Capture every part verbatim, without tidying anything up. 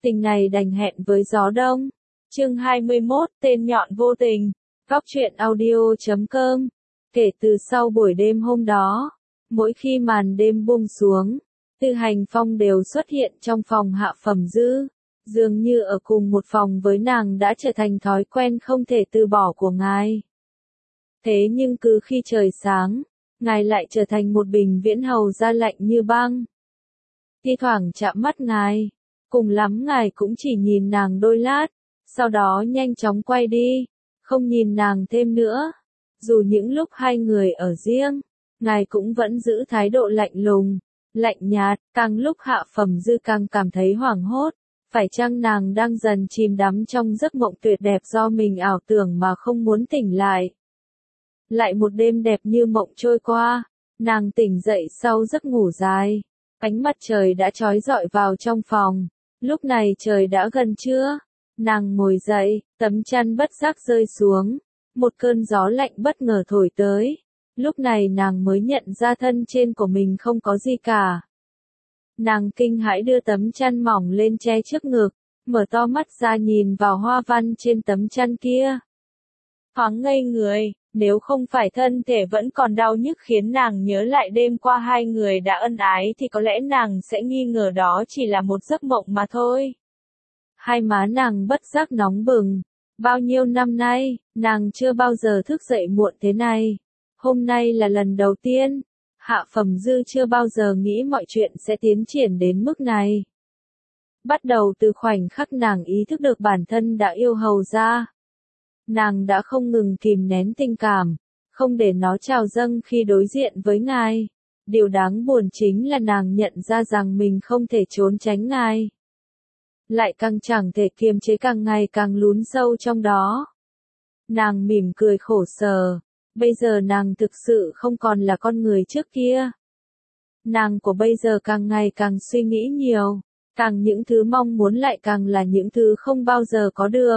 Tình này đành hẹn với gió đông. Chương hai mươi mốt, tên nhọn vô tình. Góc truyện audio chấm com. Kể từ sau buổi đêm hôm đó, mỗi khi màn đêm buông xuống, Tư Hành Phong đều xuất hiện trong phòng Hạ Phẩm Dư. Dường như ở cùng một phòng với nàng đã trở thành thói quen không thể từ bỏ của ngài. Thế nhưng cứ khi trời sáng, ngài lại trở thành một bình viễn hầu da lạnh như băng. Thi thoảng chạm mắt ngài, cùng lắm ngài cũng chỉ nhìn nàng đôi lát, sau đó nhanh chóng quay đi, không nhìn nàng thêm nữa. Dù những lúc hai người ở riêng, ngài cũng vẫn giữ thái độ lạnh lùng, lạnh nhạt. Càng lúc Hạ Phẩm Dư càng cảm thấy hoảng hốt, phải chăng nàng đang dần chìm đắm trong giấc mộng tuyệt đẹp do mình ảo tưởng mà không muốn tỉnh lại. Lại một đêm đẹp như mộng trôi qua, nàng tỉnh dậy sau giấc ngủ dài, ánh mặt trời đã chói rọi vào trong phòng. Lúc này trời đã gần trưa, nàng ngồi dậy, tấm chăn bất giác rơi xuống, một cơn gió lạnh bất ngờ thổi tới. Lúc này nàng mới nhận ra thân trên của mình không có gì cả. Nàng kinh hãi đưa tấm chăn mỏng lên che trước ngực, mở to mắt ra nhìn vào hoa văn trên tấm chăn kia. Thoáng ngây người, nếu không phải thân thể vẫn còn đau nhức khiến nàng nhớ lại đêm qua hai người đã ân ái thì có lẽ nàng sẽ nghi ngờ đó chỉ là một giấc mộng mà thôi. Hai má nàng bất giác nóng bừng. Bao nhiêu năm nay, nàng chưa bao giờ thức dậy muộn thế này. Hôm nay là lần đầu tiên. Hạ Phẩm Dư chưa bao giờ nghĩ mọi chuyện sẽ tiến triển đến mức này. Bắt đầu từ khoảnh khắc nàng ý thức được bản thân đã yêu hầu ra. Nàng đã không ngừng kìm nén tình cảm, không để nó trào dâng khi đối diện với ngài. Điều đáng buồn chính là nàng nhận ra rằng mình không thể trốn tránh ngài. Lại càng chẳng thể kiềm chế, càng ngày càng lún sâu trong đó. Nàng mỉm cười khổ sở. Bây giờ nàng thực sự không còn là con người trước kia. Nàng của bây giờ càng ngày càng suy nghĩ nhiều, càng những thứ mong muốn lại càng là những thứ không bao giờ có được.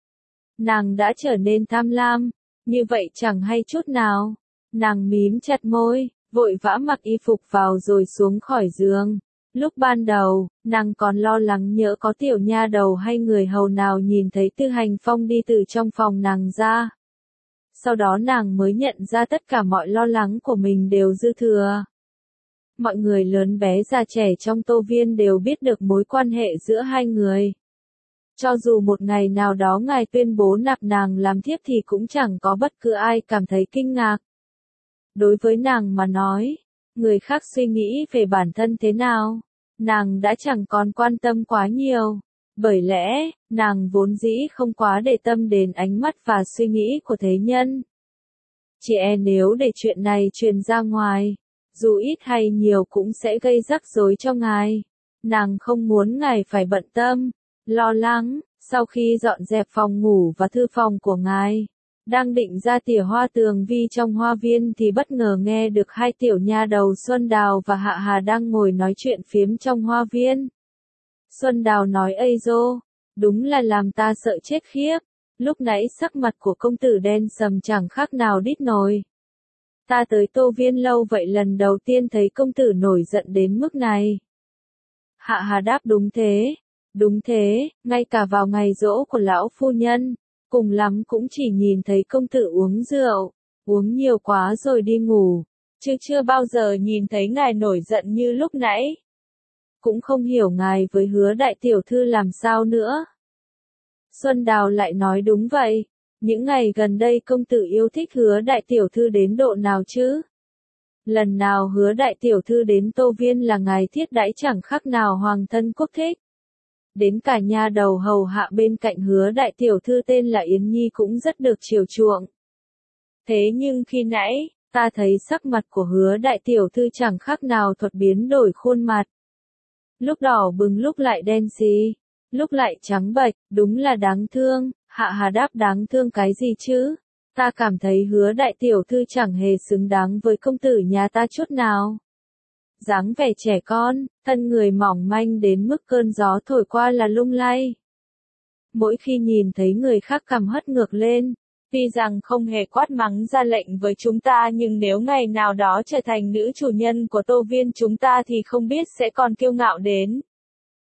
Nàng đã trở nên tham lam, như vậy chẳng hay chút nào. Nàng mím chặt môi, vội vã mặc y phục vào rồi xuống khỏi giường. Lúc ban đầu, nàng còn lo lắng nhỡ có tiểu nha đầu hay người hầu nào nhìn thấy Tư Hành Phong đi từ trong phòng nàng ra. Sau đó nàng mới nhận ra tất cả mọi lo lắng của mình đều dư thừa. Mọi người lớn bé già trẻ trong Tô Viên đều biết được mối quan hệ giữa hai người. Cho dù một ngày nào đó ngài tuyên bố nạp nàng làm thiếp thì cũng chẳng có bất cứ ai cảm thấy kinh ngạc. Đối với nàng mà nói, người khác suy nghĩ về bản thân thế nào, nàng đã chẳng còn quan tâm quá nhiều. Bởi lẽ, nàng vốn dĩ không quá để tâm đến ánh mắt và suy nghĩ của thế nhân. Chỉ e nếu để chuyện này truyền ra ngoài, dù ít hay nhiều cũng sẽ gây rắc rối cho ngài. Nàng không muốn ngài phải bận tâm, lo lắng. Sau khi dọn dẹp phòng ngủ và thư phòng của ngài, đang định ra tỉa hoa tường vi trong hoa viên thì bất ngờ nghe được hai tiểu nha đầu Xuân Đào và Hạ Hà đang ngồi nói chuyện phiếm trong hoa viên. Xuân Đào nói: "Ây dô, đúng là làm ta sợ chết khiếp, lúc nãy sắc mặt của công tử đen sầm chẳng khác nào đít nồi. Ta tới Tô Viên lâu vậy lần đầu tiên thấy công tử nổi giận đến mức này." Hạ Hà đáp: "Đúng thế, đúng thế, ngay cả vào ngày giỗ của lão phu nhân, cùng lắm cũng chỉ nhìn thấy công tử uống rượu, uống nhiều quá rồi đi ngủ, chứ chưa bao giờ nhìn thấy ngài nổi giận như lúc nãy. Cũng không hiểu ngài với Hứa đại tiểu thư làm sao nữa." Xuân Đào lại nói: "Đúng vậy, những ngày gần đây công tử yêu thích Hứa đại tiểu thư đến độ nào chứ? Lần nào Hứa đại tiểu thư đến Tô Viên là ngài thiết đãi chẳng khác nào hoàng thân quốc thích. Đến cả nha đầu hầu hạ bên cạnh Hứa đại tiểu thư tên là Yến Nhi cũng rất được chiều chuộng. Thế nhưng khi nãy, ta thấy sắc mặt của Hứa đại tiểu thư chẳng khác nào thuật biến đổi khuôn mặt. Lúc đỏ bừng lúc lại đen xì, lúc lại trắng bệch, đúng là đáng thương." Hạ Hà đáp: "Đáng thương cái gì chứ? Ta cảm thấy Hứa đại tiểu thư chẳng hề xứng đáng với công tử nhà ta chút nào. Dáng vẻ trẻ con, thân người mỏng manh đến mức cơn gió thổi qua là lung lay. Mỗi khi nhìn thấy người khác cằm hất ngược lên, tuy rằng không hề quát mắng ra lệnh với chúng ta nhưng nếu ngày nào đó trở thành nữ chủ nhân của Tô Viên chúng ta thì không biết sẽ còn kiêu ngạo đến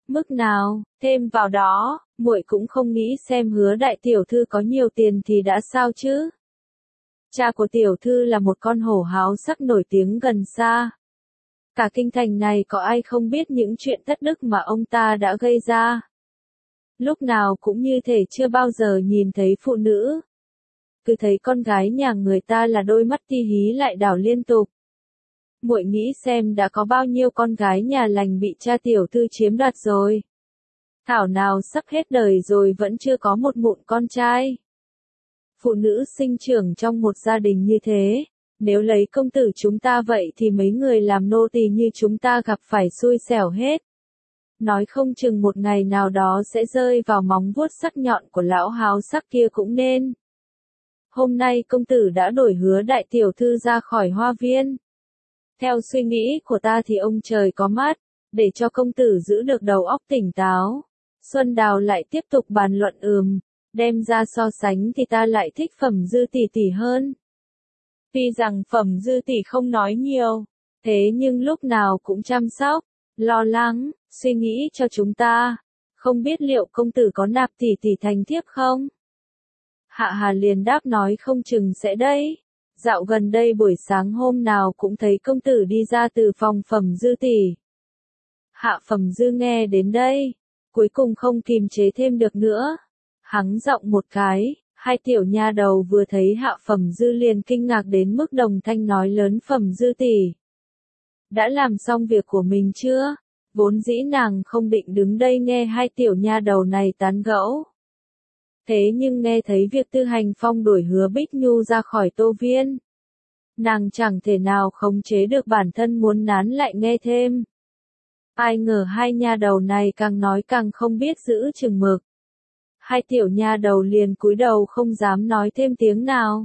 Mức nào, thêm vào đó, muội cũng không nghĩ xem Hứa đại tiểu thư có nhiều tiền thì đã sao chứ. Cha của tiểu thư là một con hổ háo sắc nổi tiếng gần xa. Cả kinh thành này có ai không biết những chuyện thất đức mà ông ta đã gây ra. Lúc nào cũng như thể chưa bao giờ nhìn thấy phụ nữ. Cứ thấy con gái nhà người ta là đôi mắt ti hí lại đảo liên tục. Muội nghĩ xem đã có bao nhiêu con gái nhà lành bị cha tiểu thư chiếm đoạt rồi. Thảo nào sắp hết đời rồi vẫn chưa có một mụn con trai. Phụ nữ sinh trưởng trong một gia đình như thế, nếu lấy công tử chúng ta vậy thì mấy người làm nô tỳ như chúng ta gặp phải xui xẻo hết. Nói không chừng một ngày nào đó sẽ rơi vào móng vuốt sắc nhọn của lão háo sắc kia cũng nên. Hôm nay công tử đã đổi Hứa đại tiểu thư ra khỏi hoa viên. Theo suy nghĩ của ta thì ông trời có mắt, để cho công tử giữ được đầu óc tỉnh táo. Xuân Đào lại tiếp tục bàn luận ừm, đem ra so sánh thì ta lại thích Phẩm Dư tỷ tỷ hơn. Tuy rằng Phẩm Dư tỷ không nói nhiều, thế nhưng lúc nào cũng chăm sóc, lo lắng, suy nghĩ cho chúng ta. Không biết liệu công tử có nạp tỷ tỷ thành thiếp không? Hạ Hà liền đáp nói không chừng sẽ đấy. Dạo gần đây buổi sáng hôm nào cũng thấy công tử đi ra từ phòng Phẩm Dư tỷ. Hạ Phẩm Dư nghe đến đây, cuối cùng không kìm chế thêm được nữa. Hắng giọng một cái, hai tiểu nha đầu vừa thấy Hạ Phẩm Dư liền kinh ngạc đến mức đồng thanh nói lớn Phẩm Dư tỷ. Đã làm xong việc của mình chưa? Vốn dĩ nàng không định đứng đây nghe hai tiểu nha đầu này tán gẫu. Thế nhưng nghe thấy việc Tư Hành Phong đuổi Hứa Bích Nhu ra khỏi Tô Viên. Nàng chẳng thể nào khống chế được bản thân muốn nán lại nghe thêm. Ai ngờ hai nha đầu này càng nói càng không biết giữ chừng mực. Hai tiểu nha đầu liền cúi đầu không dám nói thêm tiếng nào.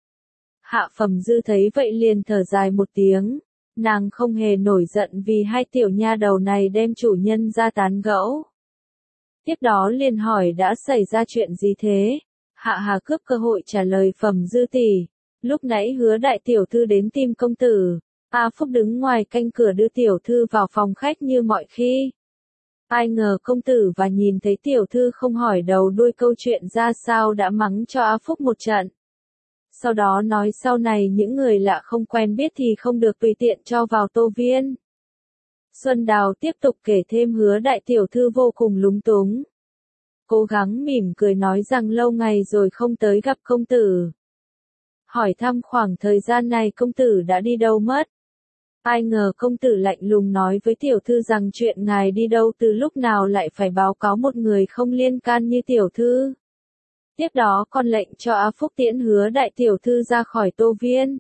Hạ Phẩm Dư thấy vậy liền thở dài một tiếng. Nàng không hề nổi giận vì hai tiểu nha đầu này đem chủ nhân ra tán gẫu. Tiếp đó liền hỏi đã xảy ra chuyện gì thế? Hạ Hà cướp cơ hội trả lời Phẩm Dư tỷ. Lúc nãy Hứa đại tiểu thư đến tìm công tử. A Phúc đứng ngoài canh cửa đưa tiểu thư vào phòng khách như mọi khi. Ai ngờ công tử và nhìn thấy tiểu thư không hỏi đầu đuôi câu chuyện ra sao đã mắng cho A Phúc một trận. Sau đó nói sau này những người lạ không quen biết thì không được tùy tiện cho vào Tô Viên. Xuân Đào tiếp tục kể thêm Hứa đại tiểu thư vô cùng lúng túng. Cố gắng mỉm cười nói rằng lâu ngày rồi không tới gặp công tử. Hỏi thăm khoảng thời gian này công tử đã đi đâu mất. Ai ngờ công tử lạnh lùng nói với tiểu thư rằng chuyện ngài đi đâu từ lúc nào lại phải báo cáo một người không liên can như tiểu thư. Tiếp đó còn lệnh cho A Phúc tiễn Hứa đại tiểu thư ra khỏi Tô Viên.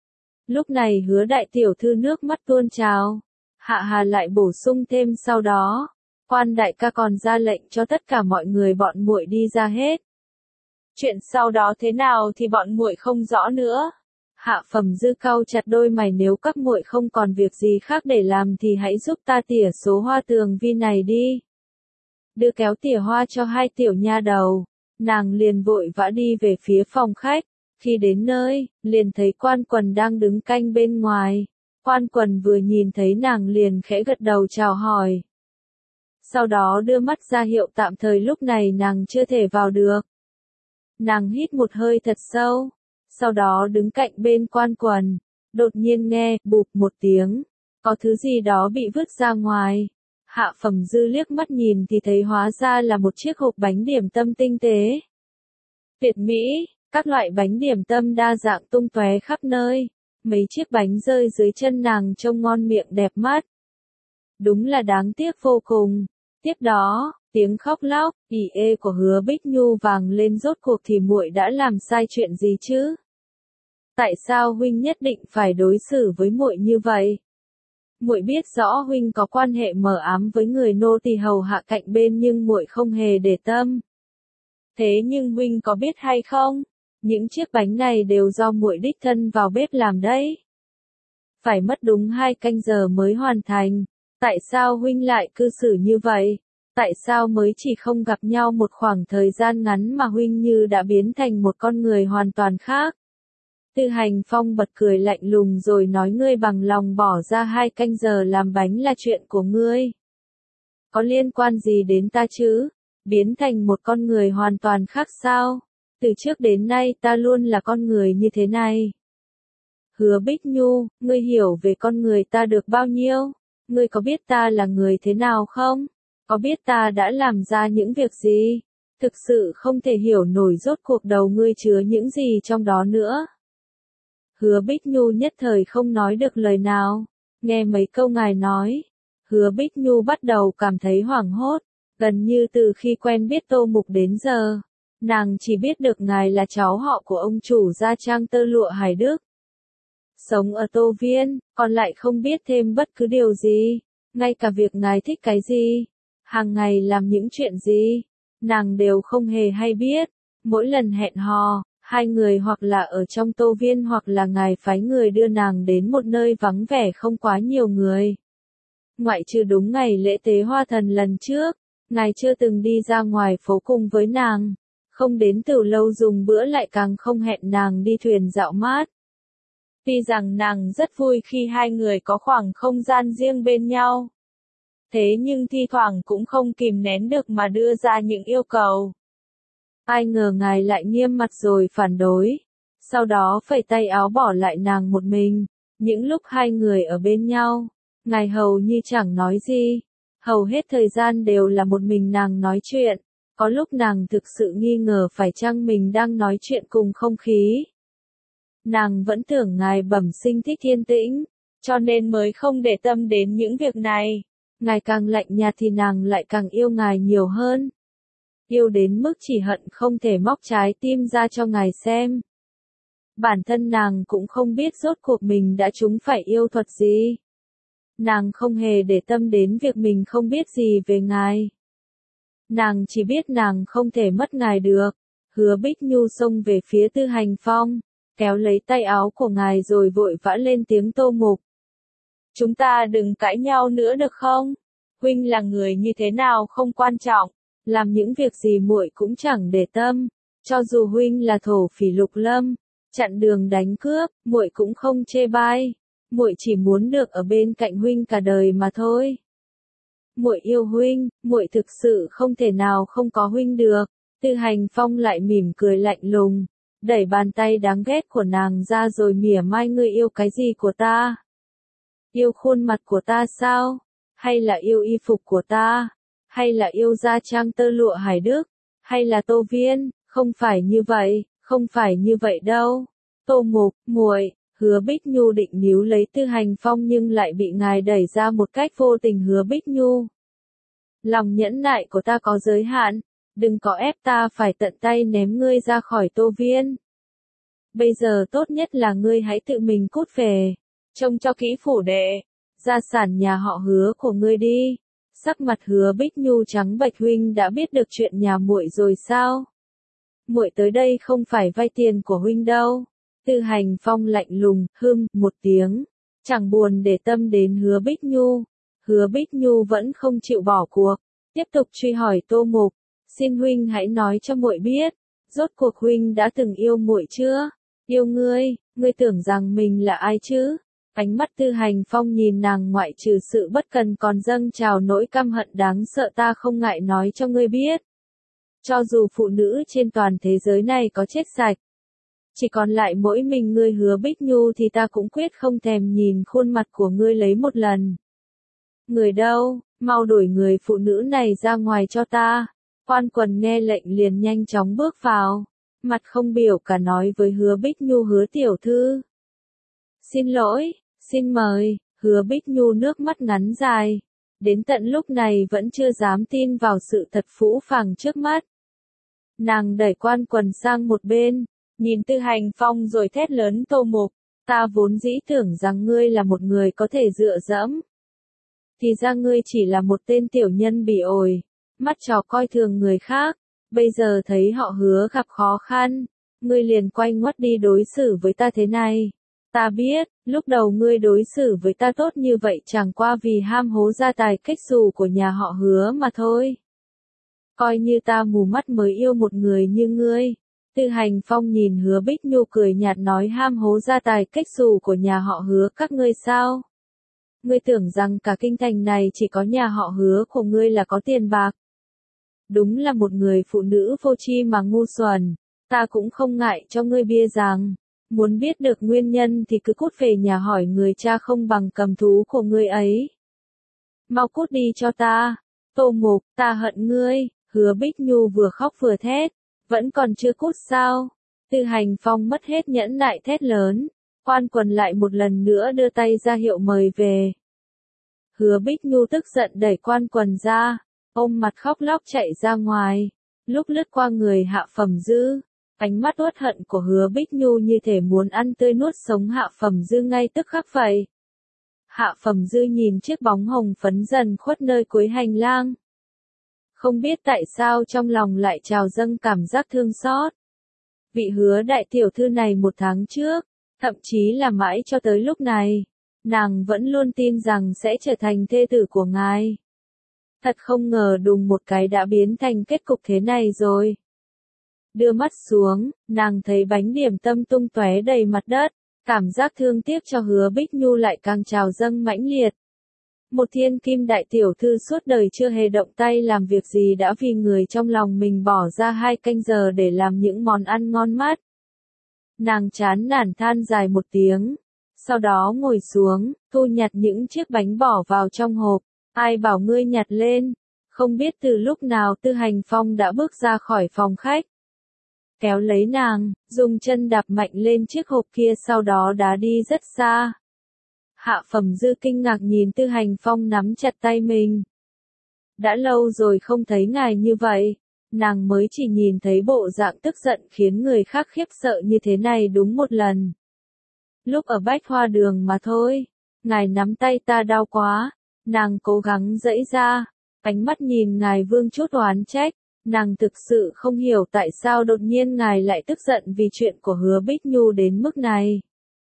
Lúc này Hứa đại tiểu thư nước mắt tuôn trào. Hạ Hà lại bổ sung thêm sau đó, quan đại ca còn ra lệnh cho tất cả mọi người bọn muội đi ra hết. Chuyện sau đó thế nào thì bọn muội không rõ nữa. Hạ Phẩm Dư cau chặt đôi mày nếu các muội không còn việc gì khác để làm thì hãy giúp ta tỉa số hoa tường vi này đi. Đưa kéo tỉa hoa cho hai tiểu nha đầu, nàng liền vội vã đi về phía phòng khách. Khi đến nơi, liền thấy Quan Quần đang đứng canh bên ngoài. Quan Quần vừa nhìn thấy nàng liền khẽ gật đầu chào hỏi. Sau đó đưa mắt ra hiệu tạm thời lúc này nàng chưa thể vào được. Nàng hít một hơi thật sâu, sau đó đứng cạnh bên Quan Quần, đột nhiên nghe bụp một tiếng, có thứ gì đó bị vứt ra ngoài. Hạ Phẩm Dư liếc mắt nhìn thì thấy hóa ra là một chiếc hộp bánh điểm tâm tinh tế. Tuyệt mỹ, các loại bánh điểm tâm đa dạng tung tóe khắp nơi, mấy chiếc bánh rơi dưới chân nàng trông ngon miệng đẹp mắt. Đúng là đáng tiếc vô cùng. Tiếp đó, tiếng khóc lóc, ỉ ê của Hứa Bích Nhu vang lên rốt cuộc thì muội đã làm sai chuyện gì chứ? Tại sao huynh nhất định phải đối xử với muội như vậy? Muội biết rõ huynh có quan hệ mờ ám với người nô tỳ hầu hạ cạnh bên nhưng muội không hề để tâm. Thế nhưng huynh có biết hay không? Những chiếc bánh này đều do muội đích thân vào bếp làm đấy. Phải mất đúng hai canh giờ mới hoàn thành. Tại sao huynh lại cư xử như vậy? Tại sao mới chỉ không gặp nhau một khoảng thời gian ngắn mà huynh như đã biến thành một con người hoàn toàn khác? Tư Hành Phong bật cười lạnh lùng rồi nói ngươi bằng lòng bỏ ra hai canh giờ làm bánh là chuyện của ngươi. Có liên quan gì đến ta chứ? Biến thành một con người hoàn toàn khác sao? Từ trước đến nay ta luôn là con người như thế này. Hứa Bích Nhu, ngươi hiểu về con người ta được bao nhiêu? Ngươi có biết ta là người thế nào không? Có biết ta đã làm ra những việc gì? Thực sự không thể hiểu nổi rốt cuộc đầu ngươi chứa những gì trong đó nữa. Hứa Bích Nhu nhất thời không nói được lời nào. Nghe mấy câu ngài nói, Hứa Bích Nhu bắt đầu cảm thấy hoảng hốt. Gần như từ khi quen biết Tô Mục đến giờ, nàng chỉ biết được ngài là cháu họ của ông chủ gia trang tơ lụa Hải Đức. Sống ở Tô Viên, còn lại không biết thêm bất cứ điều gì, ngay cả việc ngài thích cái gì, hàng ngày làm những chuyện gì, nàng đều không hề hay biết. Mỗi lần hẹn hò, hai người hoặc là ở trong Tô Viên hoặc là ngài phái người đưa nàng đến một nơi vắng vẻ không quá nhiều người. Ngoại trừ đúng ngày lễ tế hoa thần lần trước, ngài chưa từng đi ra ngoài phố cùng với nàng, không đến từ lâu dùng bữa lại càng không hẹn nàng đi thuyền dạo mát. Tuy rằng nàng rất vui khi hai người có khoảng không gian riêng bên nhau. Thế nhưng thi thoảng cũng không kìm nén được mà đưa ra những yêu cầu. Ai ngờ ngài lại nghiêm mặt rồi phản đối. Sau đó phẩy tay áo bỏ lại nàng một mình. Những lúc hai người ở bên nhau, ngài hầu như chẳng nói gì. Hầu hết thời gian đều là một mình nàng nói chuyện. Có lúc nàng thực sự nghi ngờ phải chăng mình đang nói chuyện cùng không khí. Nàng vẫn tưởng ngài bẩm sinh thích yên tĩnh, cho nên mới không để tâm đến những việc này. Ngài càng lạnh nhạt thì nàng lại càng yêu ngài nhiều hơn. Yêu đến mức chỉ hận không thể móc trái tim ra cho ngài xem. Bản thân nàng cũng không biết rốt cuộc mình đã trúng phải yêu thuật gì. Nàng không hề để tâm đến việc mình không biết gì về ngài. Nàng chỉ biết nàng không thể mất ngài được. Hứa Bích Nhu xông về phía Tư Hành Phong, kéo lấy tay áo của ngài rồi vội vã lên tiếng Tô Mục. Chúng ta đừng cãi nhau nữa được không? Huynh là người như thế nào không quan trọng, làm những việc gì muội cũng chẳng để tâm. Cho dù huynh là thổ phỉ Lục Lâm, chặn đường đánh cướp, muội cũng không chê bai. Muội chỉ muốn được ở bên cạnh huynh cả đời mà thôi. Muội yêu huynh, muội thực sự không thể nào không có huynh được. Tư Hành Phong lại mỉm cười lạnh lùng, đẩy bàn tay đáng ghét của nàng ra rồi mỉa mai, ngươi yêu cái gì của ta? Yêu khuôn mặt của ta sao? Hay là yêu y phục của ta? Hay là yêu gia trang tơ lụa Hải Đức? Hay là Tô Viên? Không phải như vậy, không phải như vậy đâu. Tô Mục, muội. Hứa Bích Nhu định níu lấy Tư Hành Phong nhưng lại bị ngài đẩy ra một cách vô tình. Hứa Bích Nhu, lòng nhẫn nại của ta có giới hạn, đừng có ép ta phải tận tay ném ngươi ra khỏi Tô Viên. Bây giờ tốt nhất là ngươi hãy tự mình cút về, trông cho kỹ phủ đệ, gia sản nhà họ Hứa của ngươi đi. Sắc mặt Hứa Bích Nhu trắng bệch. Huynh đã biết được chuyện nhà muội rồi sao? Muội tới đây không phải vay tiền của huynh đâu. Tư Hành Phong lạnh lùng, hưng, một tiếng, chẳng buồn để tâm đến Hứa Bích Nhu. Hứa Bích Nhu vẫn không chịu bỏ cuộc, tiếp tục truy hỏi Tô Mục, xin huynh hãy nói cho muội biết, rốt cuộc huynh đã từng yêu muội chưa? Yêu ngươi, ngươi tưởng rằng mình là ai chứ? Ánh mắt Tư Hành Phong nhìn nàng ngoại trừ sự bất cần còn dâng trào nỗi căm hận đáng sợ. Ta không ngại nói cho ngươi biết, cho dù phụ nữ trên toàn thế giới này có chết sạch, chỉ còn lại mỗi mình ngươi Hứa Bích Nhu thì ta cũng quyết không thèm nhìn khuôn mặt của ngươi lấy một lần. Người đâu, mau đuổi người phụ nữ này ra ngoài cho ta. Quan Quần nghe lệnh liền nhanh chóng bước vào, mặt không biểu cả nói với Hứa Bích Nhu, Hứa tiểu thư. Xin lỗi, xin mời. Hứa Bích Nhu nước mắt ngắn dài, đến tận lúc này vẫn chưa dám tin vào sự thật phũ phàng trước mắt. Nàng đẩy Quan Quần sang một bên, nhìn Tư Hành Phong rồi thét lớn, Tô Mục, ta vốn dĩ tưởng rằng ngươi là một người có thể dựa dẫm. Thì ra ngươi chỉ là một tên tiểu nhân bỉ ổi, mắt trò coi thường người khác. Bây giờ thấy họ Hứa gặp khó khăn, ngươi liền quay ngoắt đi đối xử với ta thế này. Ta biết, lúc đầu ngươi đối xử với ta tốt như vậy chẳng qua vì ham hố gia tài cách xù của nhà họ Hứa mà thôi. Coi như ta mù mắt mới yêu một người như ngươi. Tư Hành Phong nhìn Hứa Bích Nhu cười nhạt nói, ham hố gia tài cách xù của nhà họ Hứa các ngươi sao? Ngươi tưởng rằng cả kinh thành này chỉ có nhà họ Hứa của ngươi là có tiền bạc. Đúng là một người phụ nữ vô tri mà ngu xuẩn, ta cũng không ngại cho ngươi bia rằng, muốn biết được nguyên nhân thì cứ cút về nhà hỏi người cha không bằng cầm thú của ngươi ấy. Mau cút đi cho ta, Tô Mục, ta hận ngươi, Hứa Bích Nhu vừa khóc vừa thét, vẫn còn chưa cút sao? Tư Hành Phong mất hết nhẫn nại thét lớn, Quan Quần lại một lần nữa đưa tay ra hiệu mời về. Hứa Bích Nhu tức giận đẩy Quan Quần ra, ôm mặt khóc lóc chạy ra ngoài, lúc lướt qua người Hạ Phẩm Dư, ánh mắt uất hận của Hứa Bích Nhu như thể muốn ăn tươi nuốt sống Hạ Phẩm Dư ngay tức khắc vậy. Hạ Phẩm Dư nhìn chiếc bóng hồng phấn dần khuất nơi cuối hành lang. Không biết tại sao trong lòng lại trào dâng cảm giác thương xót. Vị Hứa đại tiểu thư này một tháng trước, thậm chí là mãi cho tới lúc này, nàng vẫn luôn tin rằng sẽ trở thành thê tử của ngài. Thật không ngờ đùng một cái đã biến thành kết cục thế này rồi. Đưa mắt xuống, nàng thấy bánh điểm tâm tung tóe đầy mặt đất, cảm giác thương tiếc cho Hứa Bích Nhu lại càng trào dâng mãnh liệt. Một thiên kim đại tiểu thư suốt đời chưa hề động tay làm việc gì đã vì người trong lòng mình bỏ ra hai canh giờ để làm những món ăn ngon mắt. Nàng chán nản than dài một tiếng, sau đó ngồi xuống, thu nhặt những chiếc bánh bỏ vào trong hộp. Ai bảo ngươi nhặt lên, không biết từ lúc nào Tư Hành Phong đã bước ra khỏi phòng khách. Kéo lấy nàng, dùng chân đạp mạnh lên chiếc hộp kia sau đó đá đi rất xa. Hạ Phẩm Dư kinh ngạc nhìn Tư Hành Phong nắm chặt tay mình. Đã lâu rồi không thấy ngài như vậy, nàng mới chỉ nhìn thấy bộ dạng tức giận khiến người khác khiếp sợ như thế này đúng một lần. Lúc ở Bách Hoa Đường mà thôi, ngài nắm tay ta đau quá. Nàng cố gắng giãy ra, ánh mắt nhìn ngài vương chút oán trách, nàng thực sự không hiểu tại sao đột nhiên ngài lại tức giận vì chuyện của Hứa Bích Nhu đến mức này.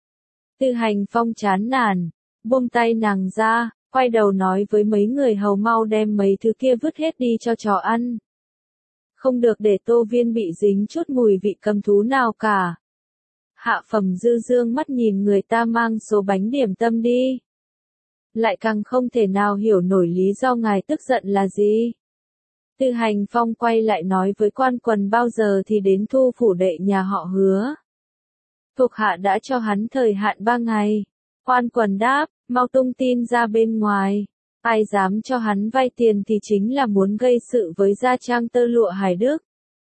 Tư Hành Phong chán nản, buông tay nàng ra, quay đầu nói với mấy người hầu mau đem mấy thứ kia vứt hết đi cho chó ăn. Không được để Tô Viên bị dính chút mùi vị cầm thú nào cả. Hạ Phẩm Dư dương mắt nhìn người ta mang số bánh điểm tâm đi. Lại càng không thể nào hiểu nổi lý do ngài tức giận là gì. Tư Hành Phong quay lại nói với Quan Quần bao giờ thì đến thu phủ đệ nhà họ Hứa. Thuộc hạ đã cho hắn thời hạn ba ngày. Quan Quần đáp, mau tung tin ra bên ngoài. Ai dám cho hắn vay tiền thì chính là muốn gây sự với gia trang tơ lụa Hải Đức.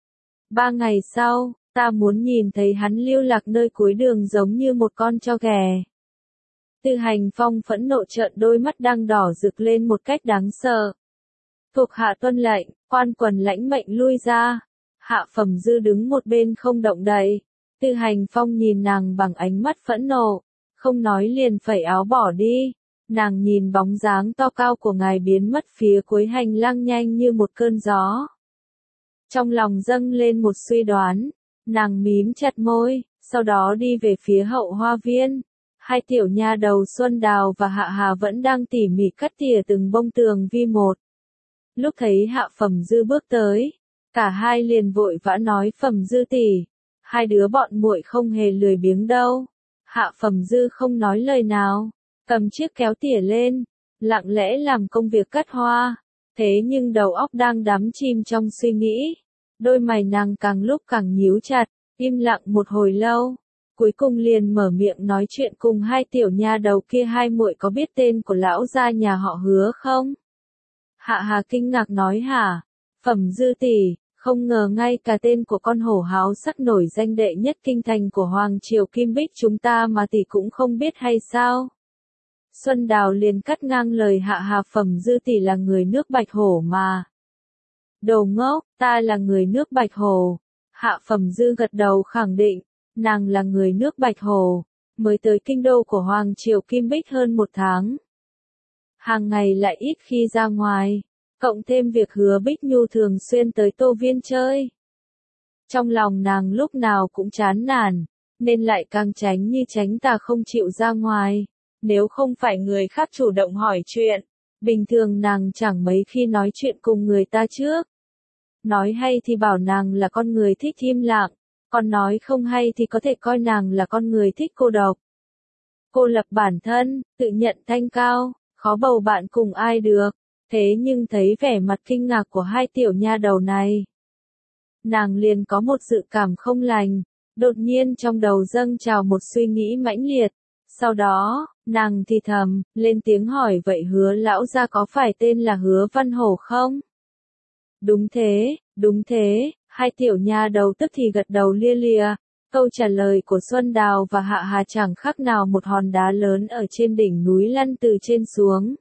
Ba ngày sau, ta muốn nhìn thấy hắn lưu lạc nơi cuối đường giống như một con chó ghẻ. Tư Hành Phong phẫn nộ trợn đôi mắt đang đỏ rực lên một cách đáng sợ. Thuộc hạ tuân lệnh, Quan Quần lãnh mệnh lui ra. Hạ Phẩm Dư đứng một bên không động đậy. Tư Hành Phong nhìn nàng bằng ánh mắt phẫn nộ, không nói liền phẩy áo bỏ đi. Nàng nhìn bóng dáng to cao của ngài biến mất phía cuối hành lang nhanh như một cơn gió. Trong lòng dâng lên một suy đoán, nàng mím chặt môi, sau đó đi về phía hậu hoa viên. Hai tiểu nha đầu Xuân Đào và Hạ Hà vẫn đang tỉ mỉ cắt tỉa từng bông tường vi một. Lúc thấy Hạ Phẩm Dư bước tới, cả hai liền vội vã nói Phẩm Dư tỷ, hai đứa bọn muội không hề lười biếng đâu. Hạ Phẩm Dư không nói lời nào, cầm chiếc kéo tỉa lên, lặng lẽ làm công việc cắt hoa. Thế nhưng đầu óc đang đắm chìm trong suy nghĩ, đôi mày nàng càng lúc càng nhíu chặt, im lặng một hồi lâu. Cuối cùng liền mở miệng nói chuyện cùng hai tiểu nha đầu kia. Hai muội có biết tên của lão gia nhà họ Hứa không? Hạ Hà kinh ngạc nói hả? Phẩm Dư tỷ, không ngờ ngay cả tên của con hổ háo sắc nổi danh đệ nhất kinh thành của Hoàng triều Kim Bích chúng ta mà tỷ cũng không biết hay sao? Xuân Đào liền cắt ngang lời Hạ Hà, Phẩm Dư tỷ là người nước Bạch Hổ mà. Đồ ngốc, ta là người nước Bạch Hổ. Hạ Phẩm Dư gật đầu khẳng định. Nàng là người nước Bạch Hồ, mới tới kinh đô của Hoàng triều Kim Bích hơn một tháng. Hàng ngày lại ít khi ra ngoài, cộng thêm việc Hứa Bích Nhu thường xuyên tới Tô Viên chơi. Trong lòng nàng lúc nào cũng chán nản, nên lại càng tránh như tránh tà không chịu ra ngoài. Nếu không phải người khác chủ động hỏi chuyện, bình thường nàng chẳng mấy khi nói chuyện cùng người ta trước. Nói hay thì bảo nàng là con người thích im lặng. Còn nói không hay thì có thể coi nàng là con người thích cô độc. Cô lập bản thân, tự nhận thanh cao, khó bầu bạn cùng ai được. Thế nhưng thấy vẻ mặt kinh ngạc của hai tiểu nha đầu này, nàng liền có một dự cảm không lành, đột nhiên trong đầu dâng trào một suy nghĩ mãnh liệt. Sau đó, nàng thì thầm, lên tiếng hỏi vậy Hứa lão gia có phải tên là Hứa Văn Hổ không? Đúng thế, đúng thế, hai tiểu nha đầu tức thì gật đầu lia lịa. Câu trả lời của Xuân Đào và Hạ Hà chẳng khác nào một hòn đá lớn ở trên đỉnh núi lăn từ trên xuống,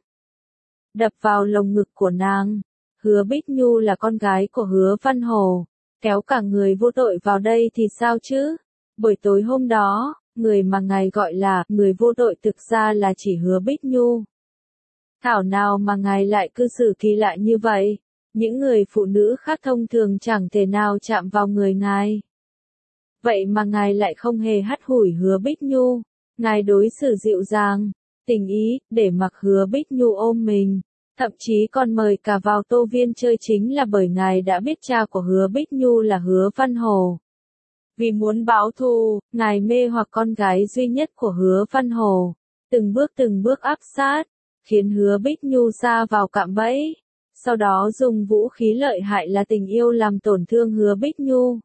đập vào lồng ngực của nàng. Hứa Bích Nhu là con gái của Hứa Văn Hổ, kéo cả người vô tội vào đây thì sao chứ? Buổi tối hôm đó, người mà ngài gọi là người vô tội thực ra là chỉ Hứa Bích Nhu. Thảo nào mà ngài lại cư xử kỳ lạ như vậy? Những người phụ nữ khác thông thường chẳng thể nào chạm vào người ngài. Vậy mà ngài lại không hề hắt hủi Hứa Bích Nhu. Ngài đối xử dịu dàng, tình ý, để mặc Hứa Bích Nhu ôm mình. Thậm chí còn mời cả vào Tô Viên chơi chính là bởi ngài đã biết cha của Hứa Bích Nhu là Hứa Văn Hổ. Vì muốn báo thù, ngài mê hoặc con gái duy nhất của Hứa Văn Hổ, từng bước từng bước áp sát, khiến Hứa Bích Nhu sa vào cạm bẫy. Sau đó dùng vũ khí lợi hại là tình yêu làm tổn thương Hứa Bích Nhu.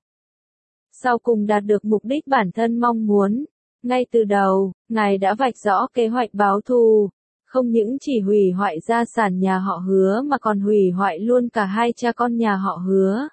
Sau cùng đạt được mục đích bản thân mong muốn. Ngay từ đầu, ngài đã vạch rõ kế hoạch báo thù, không những chỉ hủy hoại gia sản nhà họ Hứa mà còn hủy hoại luôn cả hai cha con nhà họ Hứa.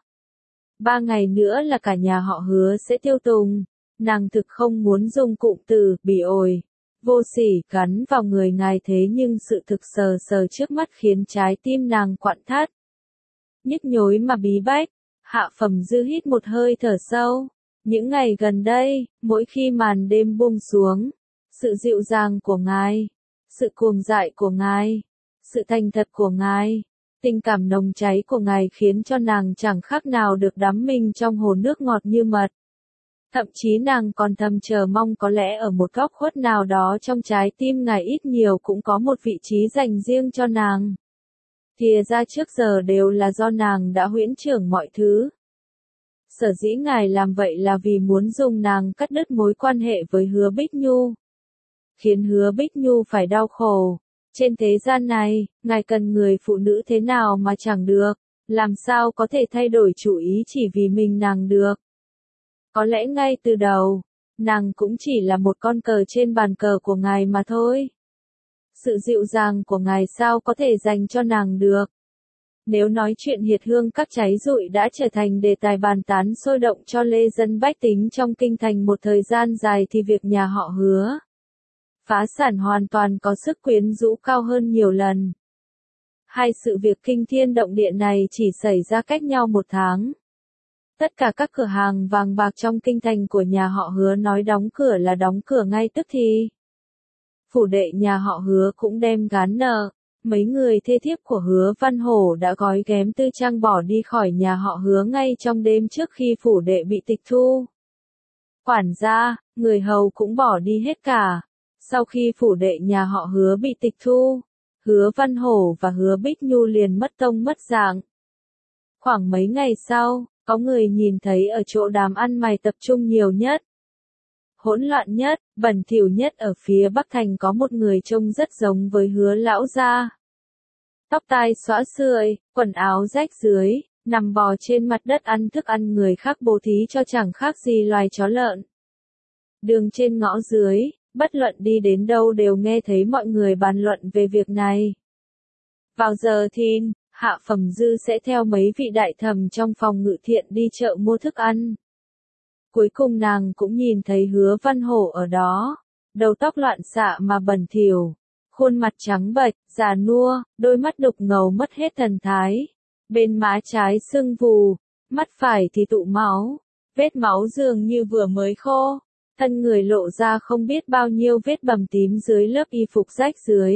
Ba ngày nữa là cả nhà họ Hứa sẽ tiêu tùng. Nàng thực không muốn dùng cụm từ bỉ ổi, vô sỉ gắn vào người ngài, thế nhưng sự thực sờ sờ trước mắt khiến trái tim nàng quặn thắt. Nhức nhối mà bí bách, Hạ Phẩm Dư hít một hơi thở sâu. Những ngày gần đây, mỗi khi màn đêm buông xuống, sự dịu dàng của ngài, sự cuồng dại của ngài, sự thành thật của ngài, tình cảm nồng cháy của ngài khiến cho nàng chẳng khác nào được đắm mình trong hồ nước ngọt như mật. Thậm chí nàng còn thầm chờ mong có lẽ ở một góc khuất nào đó trong trái tim ngài ít nhiều cũng có một vị trí dành riêng cho nàng. Thì ra trước giờ đều là do nàng đã huyễn tưởng mọi thứ. Sở dĩ ngài làm vậy là vì muốn dùng nàng cắt đứt mối quan hệ với Hứa Bích Nhu, khiến Hứa Bích Nhu phải đau khổ. Trên thế gian này, ngài cần người phụ nữ thế nào mà chẳng được, làm sao có thể thay đổi chủ ý chỉ vì mình nàng được. Có lẽ ngay từ đầu, nàng cũng chỉ là một con cờ trên bàn cờ của ngài mà thôi. Sự dịu dàng của ngài sao có thể dành cho nàng được. Nếu nói chuyện hiệt hương các cháy rụi đã trở thành đề tài bàn tán sôi động cho lê dân bách tính trong kinh thành một thời gian dài thì việc nhà họ Hứa phá sản hoàn toàn có sức quyến rũ cao hơn nhiều lần. Hai sự việc kinh thiên động địa này chỉ xảy ra cách nhau một tháng. Tất cả các cửa hàng vàng bạc trong kinh thành của nhà họ Hứa nói đóng cửa là đóng cửa ngay tức thì. Phủ đệ nhà họ Hứa cũng đem gán nợ. Mấy người thê thiếp của Hứa Văn Hổ đã gói ghém tư trang bỏ đi khỏi nhà họ Hứa ngay trong đêm trước khi phủ đệ bị tịch thu. Quản gia, người hầu cũng bỏ đi hết cả. Sau khi phủ đệ nhà họ Hứa bị tịch thu, Hứa Văn Hổ và Hứa Bích Nhu liền mất tông mất dạng. Khoảng mấy ngày sau, có người nhìn thấy ở chỗ đám ăn mày tập trung nhiều nhất, hỗn loạn nhất, bẩn thỉu nhất ở phía Bắc Thành có một người trông rất giống với Hứa lão gia. Tóc tai xõa xười, quần áo rách dưới, nằm bò trên mặt đất ăn thức ăn người khác bố thí cho chẳng khác gì loài chó lợn. Đường trên ngõ dưới, bất luận đi đến đâu đều nghe thấy mọi người bàn luận về việc này. Vào giờ thìn, Hạ Phẩm Dư sẽ theo mấy vị đại thẩm trong phòng ngự thiện đi chợ mua thức ăn. Cuối cùng nàng cũng nhìn thấy Hứa Văn Hổ ở đó, đầu tóc loạn xạ mà bẩn thỉu, khuôn mặt trắng bệch, già nua, đôi mắt đục ngầu mất hết thần thái, bên má trái sưng vù, mắt phải thì tụ máu, vết máu dường như vừa mới khô, thân người lộ ra không biết bao nhiêu vết bầm tím dưới lớp y phục rách dưới.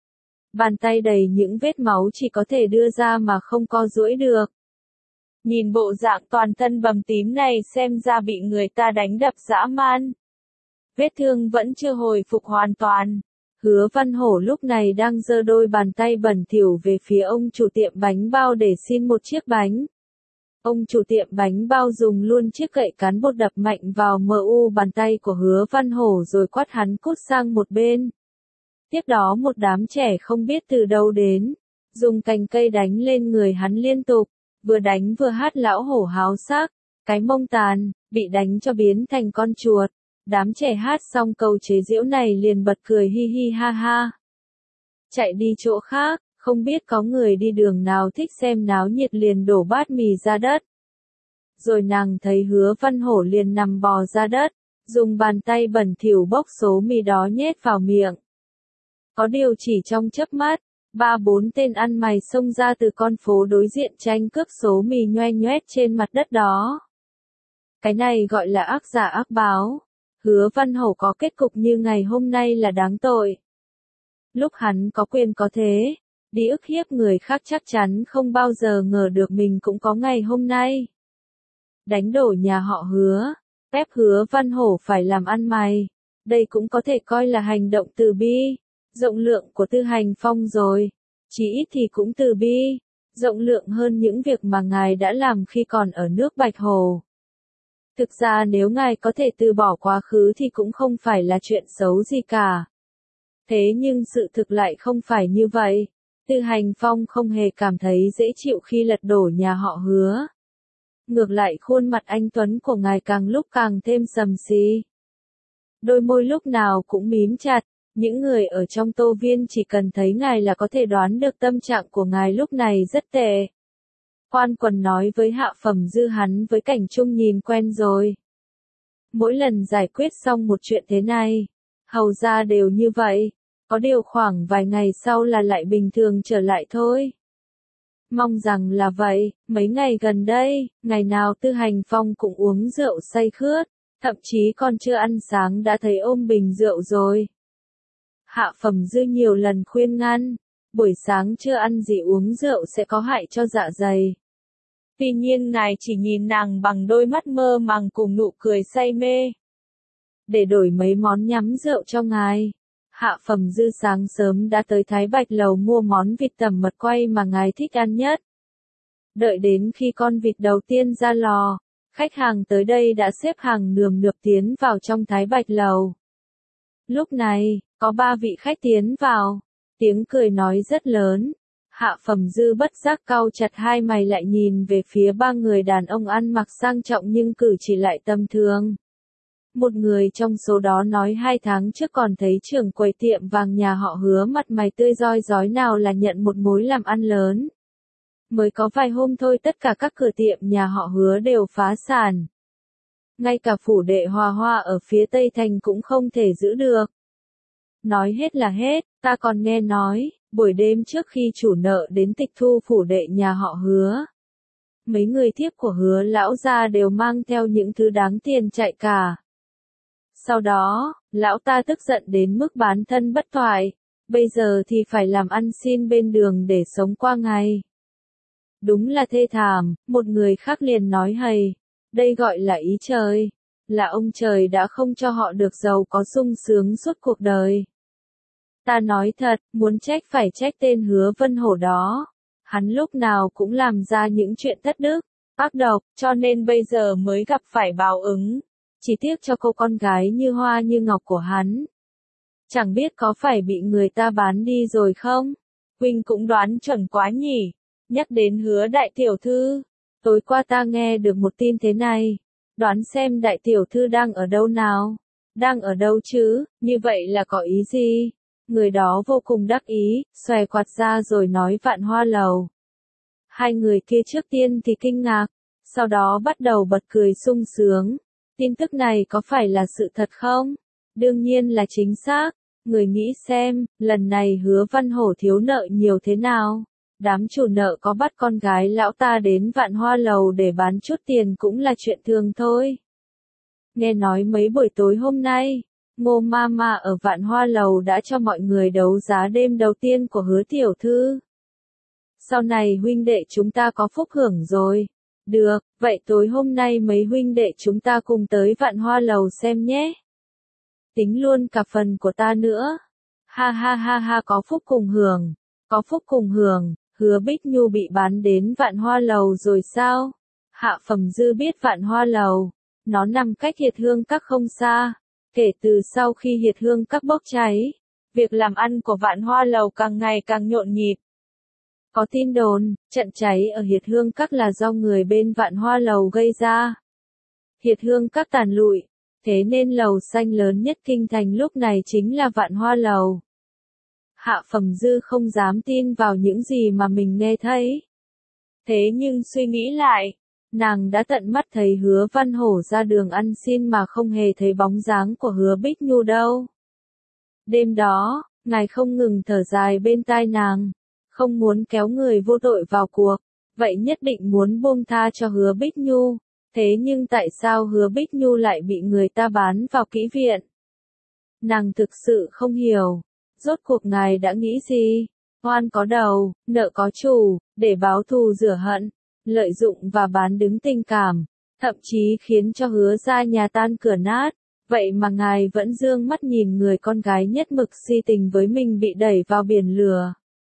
Bàn tay đầy những vết máu chỉ có thể đưa ra mà không co duỗi được. Nhìn bộ dạng toàn thân bầm tím này xem ra bị người ta đánh đập dã man. Vết thương vẫn chưa hồi phục hoàn toàn. Hứa Văn Hổ lúc này đang giơ đôi bàn tay bẩn thỉu về phía ông chủ tiệm bánh bao để xin một chiếc bánh. Ông chủ tiệm bánh bao dùng luôn chiếc gậy cán bột đập mạnh vào mờ u bàn tay của Hứa Văn Hổ rồi quát hắn cút sang một bên. Tiếp đó một đám trẻ không biết từ đâu đến, dùng cành cây đánh lên người hắn liên tục, vừa đánh vừa hát lão hổ háo sắc, cái mông tàn, bị đánh cho biến thành con chuột. Đám trẻ hát xong câu chế giễu này liền bật cười hi hi ha ha. Chạy đi chỗ khác, không biết có người đi đường nào thích xem náo nhiệt liền đổ bát mì ra đất. Rồi nàng thấy Hứa Văn Hổ liền nằm bò ra đất, dùng bàn tay bẩn thỉu bốc số mì đó nhét vào miệng. Có điều chỉ trong chớp mắt, ba bốn tên ăn mày xông ra từ con phố đối diện tranh cướp số mì nhoe nhoét trên mặt đất đó. Cái này gọi là ác giả ác báo. Hứa Văn Hổ có kết cục như ngày hôm nay là đáng tội. Lúc hắn có quyền có thế, đi ức hiếp người khác chắc chắn không bao giờ ngờ được mình cũng có ngày hôm nay. Đánh đổ nhà họ Hứa, ép Hứa Văn Hổ phải làm ăn mày. Đây cũng có thể coi là hành động từ bi, rộng lượng của Tư Hành Phong rồi. Chỉ ít thì cũng từ bi, rộng lượng hơn những việc mà ngài đã làm khi còn ở nước Bạch Hồ. Thực ra nếu ngài có thể từ bỏ quá khứ thì cũng không phải là chuyện xấu gì cả. Thế nhưng sự thực lại không phải như vậy. Tư Hành Phong không hề cảm thấy dễ chịu khi lật đổ nhà họ Hứa. Ngược lại khuôn mặt anh tuấn của ngài càng lúc càng thêm sầm xì. Đôi môi lúc nào cũng mím chặt, những người ở trong Tô Viên chỉ cần thấy ngài là có thể đoán được tâm trạng của ngài lúc này rất tệ. Quan Quần nói với Hạ Phẩm Dư hắn với Cảnh Trung nhìn quen rồi. Mỗi lần giải quyết xong một chuyện thế này, hầu ra đều như vậy, có điều khoảng vài ngày sau là lại bình thường trở lại thôi. Mong rằng là vậy, mấy ngày gần đây, ngày nào Tư Hành Phong cũng uống rượu say khướt, thậm chí còn chưa ăn sáng đã thấy ôm bình rượu rồi. Hạ Phẩm Dư nhiều lần khuyên ngăn, buổi sáng chưa ăn gì uống rượu sẽ có hại cho dạ dày. Tuy nhiên ngài chỉ nhìn nàng bằng đôi mắt mơ màng cùng nụ cười say mê. Để đổi mấy món nhắm rượu cho ngài, Hạ Phẩm Dư sáng sớm đã tới Thái Bạch Lầu mua món vịt tẩm mật quay mà ngài thích ăn nhất. Đợi đến khi con vịt đầu tiên ra lò, khách hàng tới đây đã xếp hàng nườm nượp tiến vào trong Thái Bạch Lầu. Lúc này, có ba vị khách tiến vào, tiếng cười nói rất lớn. Hạ Phẩm Dư bất giác cau chặt hai mày lại nhìn về phía ba người đàn ông ăn mặc sang trọng nhưng cử chỉ lại tầm thường. Một người trong số đó nói hai tháng trước còn thấy trưởng quầy tiệm vàng nhà họ Hứa mặt mày tươi rói rói nào là nhận một mối làm ăn lớn. Mới có vài hôm thôi tất cả các cửa tiệm nhà họ Hứa đều phá sản. Ngay cả phủ đệ Hòa Hoa ở phía Tây Thành cũng không thể giữ được. Nói hết là hết, ta còn nghe nói, buổi đêm trước khi chủ nợ đến tịch thu phủ đệ nhà họ Hứa, mấy người thiếp của Hứa lão gia đều mang theo những thứ đáng tiền chạy cả. Sau đó, lão ta tức giận đến mức bán thân bất thoại, bây giờ thì phải làm ăn xin bên đường để sống qua ngày. Đúng là thê thảm, một người khác liền nói hầy, đây gọi là ý trời, là ông trời đã không cho họ được giàu có sung sướng suốt cuộc đời. Ta nói thật, muốn trách phải trách tên Hứa Vân Hổ đó. Hắn lúc nào cũng làm ra những chuyện thất đức, ác độc, cho nên bây giờ mới gặp phải báo ứng. Chỉ tiếc cho cô con gái như hoa như ngọc của hắn. Chẳng biết có phải bị người ta bán đi rồi không? Huynh cũng đoán chuẩn quá nhỉ. Nhắc đến Hứa đại tiểu thư, tối qua ta nghe được một tin thế này. Đoán xem đại tiểu thư đang ở đâu nào? Đang ở đâu chứ? Như vậy là có ý gì? Người đó vô cùng đắc ý, xòe quạt ra rồi nói Vạn Hoa Lầu. Hai người kia trước tiên thì kinh ngạc, sau đó bắt đầu bật cười sung sướng. Tin tức này có phải là sự thật không? Đương nhiên là chính xác. Người nghĩ xem, lần này Hứa Văn Hổ thiếu nợ nhiều thế nào? Đám chủ nợ có bắt con gái lão ta đến Vạn Hoa Lầu để bán chút tiền cũng là chuyện thường thôi. Nghe nói mấy buổi tối hôm nay, Ngô Mama ở Vạn Hoa Lầu đã cho mọi người đấu giá đêm đầu tiên của Hứa tiểu thư. Sau này huynh đệ chúng ta có phúc hưởng rồi. Được, vậy tối hôm nay mấy huynh đệ chúng ta cùng tới Vạn Hoa Lầu xem nhé. Tính luôn cả phần của ta nữa. Ha ha ha ha, có phúc cùng hưởng, có phúc cùng hưởng. Hứa Bích Nhu bị bán đến Vạn Hoa Lầu rồi sao? Hạ Phẩm Dư biết Vạn Hoa Lầu, nó nằm cách Hiệt Hương Các không xa. Kể từ sau khi Hiệt Hương Các bốc cháy, việc làm ăn của Vạn Hoa Lầu càng ngày càng nhộn nhịp. Có tin đồn, trận cháy ở Hiệt Hương Các là do người bên Vạn Hoa Lầu gây ra. Hiệt Hương Các tàn lụi, thế nên lầu xanh lớn nhất kinh thành lúc này chính là Vạn Hoa Lầu. Hạ Phẩm Dư không dám tin vào những gì mà mình nghe thấy. Thế nhưng suy nghĩ lại, nàng đã tận mắt thấy Hứa Văn Hổ ra đường ăn xin mà không hề thấy bóng dáng của Hứa Bích Nhu đâu. Đêm đó, ngài không ngừng thở dài bên tai nàng, không muốn kéo người vô tội vào cuộc, vậy nhất định muốn buông tha cho Hứa Bích Nhu. Thế nhưng tại sao Hứa Bích Nhu lại bị người ta bán vào kỹ viện? Nàng thực sự không hiểu, rốt cuộc ngài đã nghĩ gì? Oan có đầu, nợ có chủ, để báo thù rửa hận, lợi dụng và bán đứng tình cảm, thậm chí khiến cho Hứa gia nhà tan cửa nát. Vậy mà ngài vẫn dương mắt nhìn người con gái nhất mực si tình với mình bị đẩy vào biển lửa.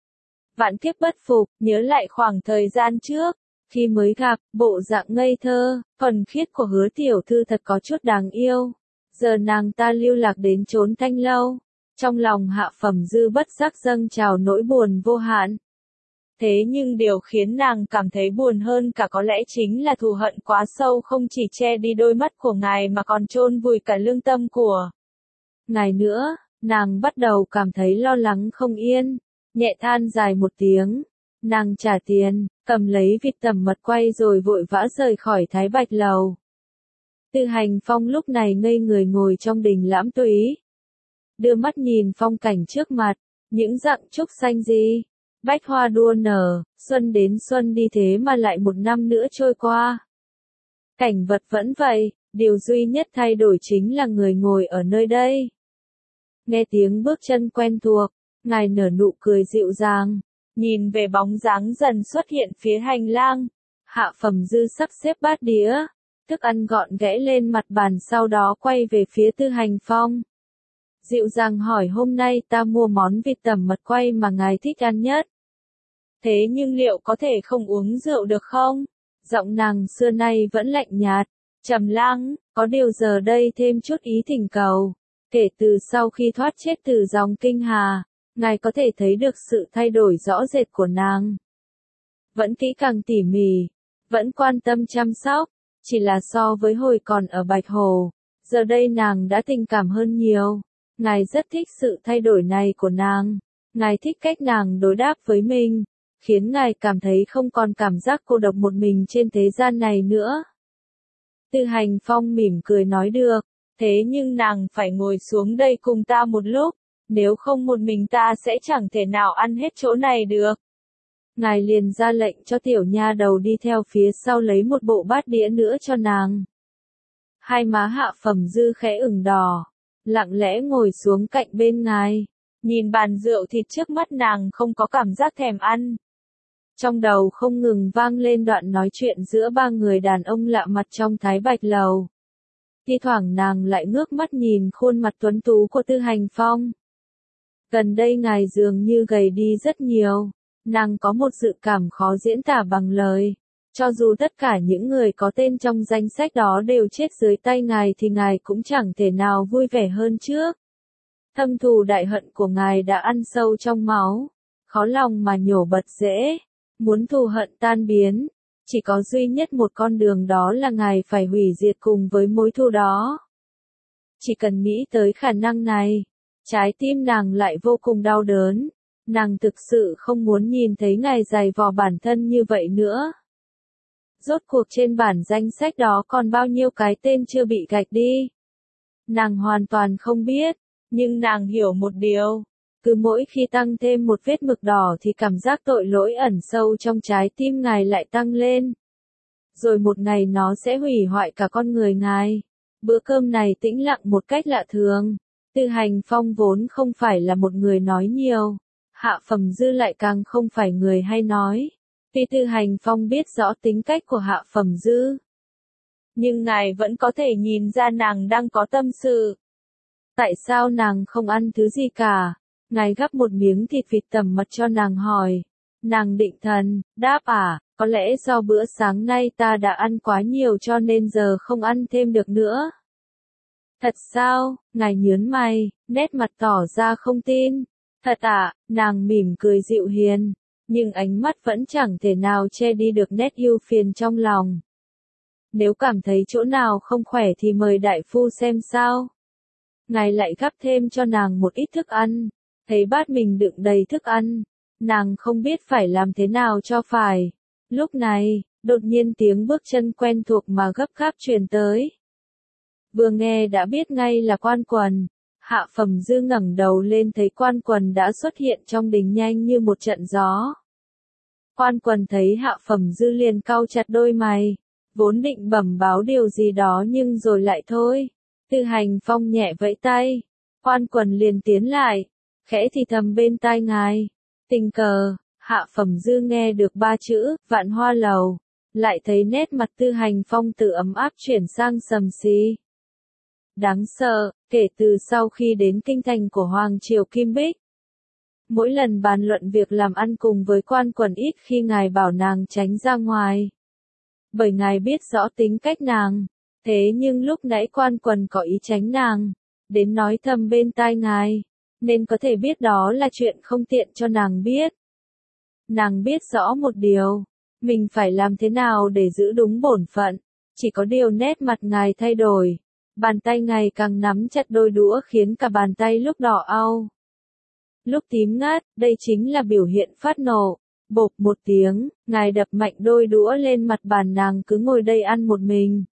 Vạn kiếp bất phục, nhớ lại khoảng thời gian trước, khi mới gặp, bộ dạng ngây thơ, thuần khiết của Hứa tiểu thư thật có chút đáng yêu. Giờ nàng ta lưu lạc đến chốn Thanh Lâu, trong lòng Hạ Phẩm Dư bất giác dâng trào nỗi buồn vô hạn. Thế nhưng điều khiến nàng cảm thấy buồn hơn cả có lẽ chính là thù hận quá sâu không chỉ che đi đôi mắt của ngài mà còn chôn vùi cả lương tâm của ngài nữa. Nàng bắt đầu cảm thấy lo lắng không yên, nhẹ than dài một tiếng. Nàng trả tiền, cầm lấy vịt tẩm mật quay rồi vội vã rời khỏi Thái Bạch Lầu. Tư Hành Phong lúc này ngây người ngồi trong đình Lãm Túy, đưa mắt nhìn phong cảnh trước mặt, những dặng trúc xanh gì, bách hoa đua nở, xuân đến xuân đi thế mà lại một năm nữa trôi qua. Cảnh vật vẫn vậy, điều duy nhất thay đổi chính là người ngồi ở nơi đây. Nghe tiếng bước chân quen thuộc, ngài nở nụ cười dịu dàng, nhìn về bóng dáng dần xuất hiện phía hành lang. Hạ Phẩm Dư sắp xếp bát đĩa, thức ăn gọn ghẽ lên mặt bàn, sau đó quay về phía Tư Hành Phong. Dịu dàng hỏi, hôm nay ta mua món vịt tẩm mật quay mà ngài thích ăn nhất. Thế nhưng liệu có thể không uống rượu được không? Giọng nàng xưa nay vẫn lạnh nhạt, trầm lắng, có điều giờ đây thêm chút ý thỉnh cầu. Kể từ sau khi thoát chết từ dòng kinh hà, ngài có thể thấy được sự thay đổi rõ rệt của nàng. Vẫn kỹ càng tỉ mỉ, vẫn quan tâm chăm sóc, chỉ là so với hồi còn ở Bạch Hồ, giờ đây nàng đã tình cảm hơn nhiều. Ngài rất thích sự thay đổi này của nàng, ngài thích cách nàng đối đáp với mình, khiến ngài cảm thấy không còn cảm giác cô độc một mình trên thế gian này nữa. Tư Hành Phong mỉm cười nói được, thế nhưng nàng phải ngồi xuống đây cùng ta một lúc, nếu không một mình ta sẽ chẳng thể nào ăn hết chỗ này được. Ngài liền ra lệnh cho tiểu nha đầu đi theo phía sau lấy một bộ bát đĩa nữa cho nàng. Hai má Hạ Phẩm Dư khẽ ửng đỏ, lặng lẽ ngồi xuống cạnh bên ngài, nhìn bàn rượu thịt trước mắt nàng không có cảm giác thèm ăn. Trong đầu không ngừng vang lên đoạn nói chuyện giữa ba người đàn ông lạ mặt trong Thái Bạch Lầu. Thi thoảng nàng lại ngước mắt nhìn khuôn mặt tuấn tú của Tư Hành Phong. Gần đây ngài dường như gầy đi rất nhiều, nàng có một dự cảm khó diễn tả bằng lời. Cho dù tất cả những người có tên trong danh sách đó đều chết dưới tay ngài thì ngài cũng chẳng thể nào vui vẻ hơn trước. Thâm thù đại hận của ngài đã ăn sâu trong máu, khó lòng mà nhổ bật dễ. Muốn thù hận tan biến, chỉ có duy nhất một con đường, đó là ngài phải hủy diệt cùng với mối thù đó. Chỉ cần nghĩ tới khả năng này, trái tim nàng lại vô cùng đau đớn. Nàng thực sự không muốn nhìn thấy ngài giày vò bản thân như vậy nữa. Rốt cuộc trên bản danh sách đó còn bao nhiêu cái tên chưa bị gạch đi? Nàng hoàn toàn không biết, nhưng nàng hiểu một điều. Cứ mỗi khi tăng thêm một vết mực đỏ thì cảm giác tội lỗi ẩn sâu trong trái tim ngài lại tăng lên. Rồi một ngày nó sẽ hủy hoại cả con người ngài. Bữa cơm này tĩnh lặng một cách lạ thường. Tư Hành Phong vốn không phải là một người nói nhiều. Hạ Phẩm Dư lại càng không phải người hay nói. Vì Tư Hành Phong biết rõ tính cách của Hạ Phẩm Dư. Nhưng ngài vẫn có thể nhìn ra nàng đang có tâm sự. Tại sao nàng không ăn thứ gì cả? Ngài gắp một miếng thịt vịt tẩm mật cho nàng hỏi. Nàng định thần, đáp à, có lẽ do bữa sáng nay ta đã ăn quá nhiều cho nên giờ không ăn thêm được nữa. Thật sao? Ngài nhớn mày, nét mặt tỏ ra không tin. Thật ạ, nàng mỉm cười dịu hiền, nhưng ánh mắt vẫn chẳng thể nào che đi được nét ưu phiền trong lòng. Nếu cảm thấy chỗ nào không khỏe thì mời đại phu xem sao. Ngài lại gắp thêm cho nàng một ít thức ăn, thấy bát mình đựng đầy thức ăn, nàng không biết phải làm thế nào cho phải. Lúc này, đột nhiên tiếng bước chân quen thuộc mà gấp gáp truyền tới. Vừa nghe đã biết ngay là Quan Quần. Hạ Phẩm Dư ngẩng đầu lên thấy Quan Quần đã xuất hiện trong đình nhanh như một trận gió. Quan Quần thấy Hạ Phẩm Dư liền cau chặt đôi mày, vốn định bẩm báo điều gì đó nhưng rồi lại thôi. Tư Hành Phong nhẹ vẫy tay, Quan Quần liền tiến lại, khẽ thì thầm bên tai ngài. Tình cờ, Hạ Phẩm Dư nghe được ba chữ, Vạn Hoa Lầu, lại thấy nét mặt Tư Hành Phong từ ấm áp chuyển sang sầm xì. Đáng sợ, kể từ sau khi đến kinh thành của Hoàng Triều Kim Bích. Mỗi lần bàn luận việc làm ăn cùng với Quan Quần ít khi ngài bảo nàng tránh ra ngoài. Bởi ngài biết rõ tính cách nàng, thế nhưng lúc nãy Quan Quần có ý tránh nàng, đến nói thầm bên tai ngài, nên có thể biết đó là chuyện không tiện cho nàng biết. Nàng biết rõ một điều, mình phải làm thế nào để giữ đúng bổn phận, chỉ có điều nét mặt ngài thay đổi. Bàn tay ngài càng nắm chặt đôi đũa khiến cả bàn tay lúc đỏ au. Lúc tím ngắt, đây chính là biểu hiện phát nổ. Bộp một tiếng, ngài đập mạnh đôi đũa lên mặt bàn, nàng cứ ngồi đây ăn một mình.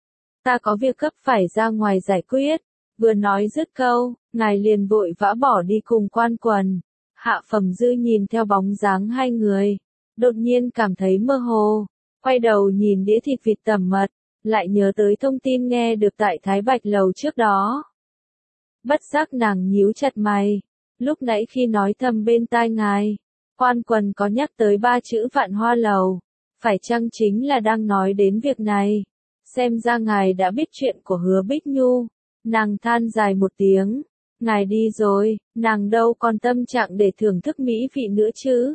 Ta có việc gấp phải ra ngoài giải quyết. Vừa nói dứt câu, ngài liền vội vã bỏ đi cùng Quan Quần. Hạ Phẩm Dư nhìn theo bóng dáng hai người, đột nhiên cảm thấy mơ hồ, quay đầu nhìn đĩa thịt vịt tẩm mật. Lại nhớ tới thông tin nghe được tại Thái Bạch Lầu trước đó. Bất giác nàng nhíu chặt mày. Lúc nãy khi nói thầm bên tai ngài, Quan Quần có nhắc tới ba chữ Vạn Hoa Lầu. Phải chăng chính là đang nói đến việc này? Xem ra ngài đã biết chuyện của Hứa Bích Nhu. Nàng than dài một tiếng. Ngài đi rồi, nàng đâu còn tâm trạng để thưởng thức mỹ vị nữa chứ.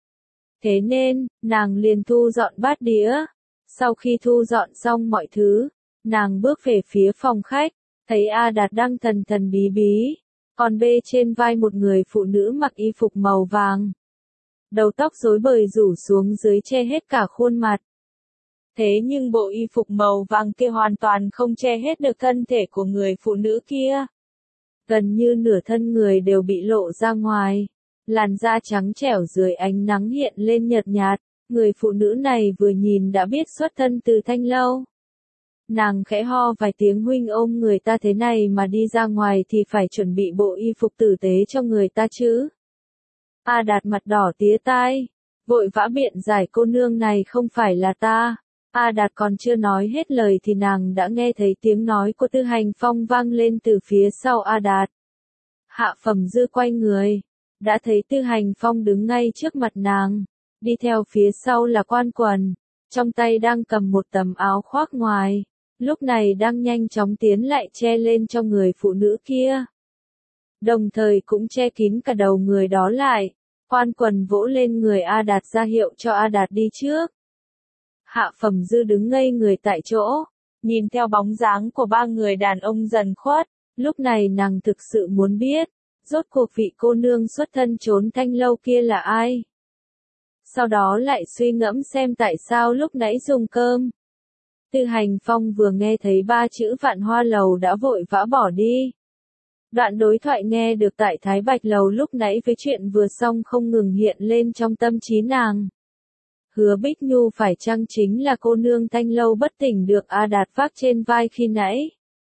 Thế nên, nàng liền thu dọn bát đĩa. Sau khi thu dọn xong mọi thứ, nàng bước về phía phòng khách, thấy A Đạt đang thần thần bí bí, còn bê trên vai một người phụ nữ mặc y phục màu vàng. Đầu tóc rối bời rủ xuống dưới che hết cả khuôn mặt. Thế nhưng bộ y phục màu vàng kia hoàn toàn không che hết được thân thể của người phụ nữ kia. Gần như nửa thân người đều bị lộ ra ngoài, làn da trắng trẻo dưới ánh nắng hiện lên nhợt nhạt. Người phụ nữ này vừa nhìn đã biết xuất thân từ Thanh Lâu. Nàng khẽ ho vài tiếng, huynh ôm người ta thế này mà đi ra ngoài thì phải chuẩn bị bộ y phục tử tế cho người ta chứ. A Đạt mặt đỏ tía tai, vội vã biện giải cô nương này không phải là ta. A Đạt còn chưa nói hết lời thì nàng đã nghe thấy tiếng nói của Tư Hành Phong vang lên từ phía sau A Đạt. Hạ Phẩm Dư quay người, đã thấy Tư Hành Phong đứng ngay trước mặt nàng. Đi theo phía sau là Quan Quần, trong tay đang cầm một tấm áo khoác ngoài, lúc này đang nhanh chóng tiến lại che lên cho người phụ nữ kia. Đồng thời cũng che kín cả đầu người đó lại. Quan Quần vỗ lên người A Đạt ra hiệu cho A Đạt đi trước. Hạ Phẩm Dư đứng ngây người tại chỗ, nhìn theo bóng dáng của ba người đàn ông dần khuất. Lúc này nàng thực sự muốn biết, rốt cuộc vị cô nương xuất thân trốn Thanh Lâu kia là ai. Sau đó lại suy ngẫm xem tại sao lúc nãy dùng cơm. Tư Hành Phong vừa nghe thấy ba chữ Vạn Hoa Lầu đã vội vã bỏ đi. Đoạn đối thoại nghe được tại Thái Bạch Lầu lúc nãy với chuyện vừa xong không ngừng hiện lên trong tâm trí nàng. Hứa Bích Nhu phải chăng chính là cô nương Thanh Lâu bất tỉnh được A Đạt vác trên vai khi nãy?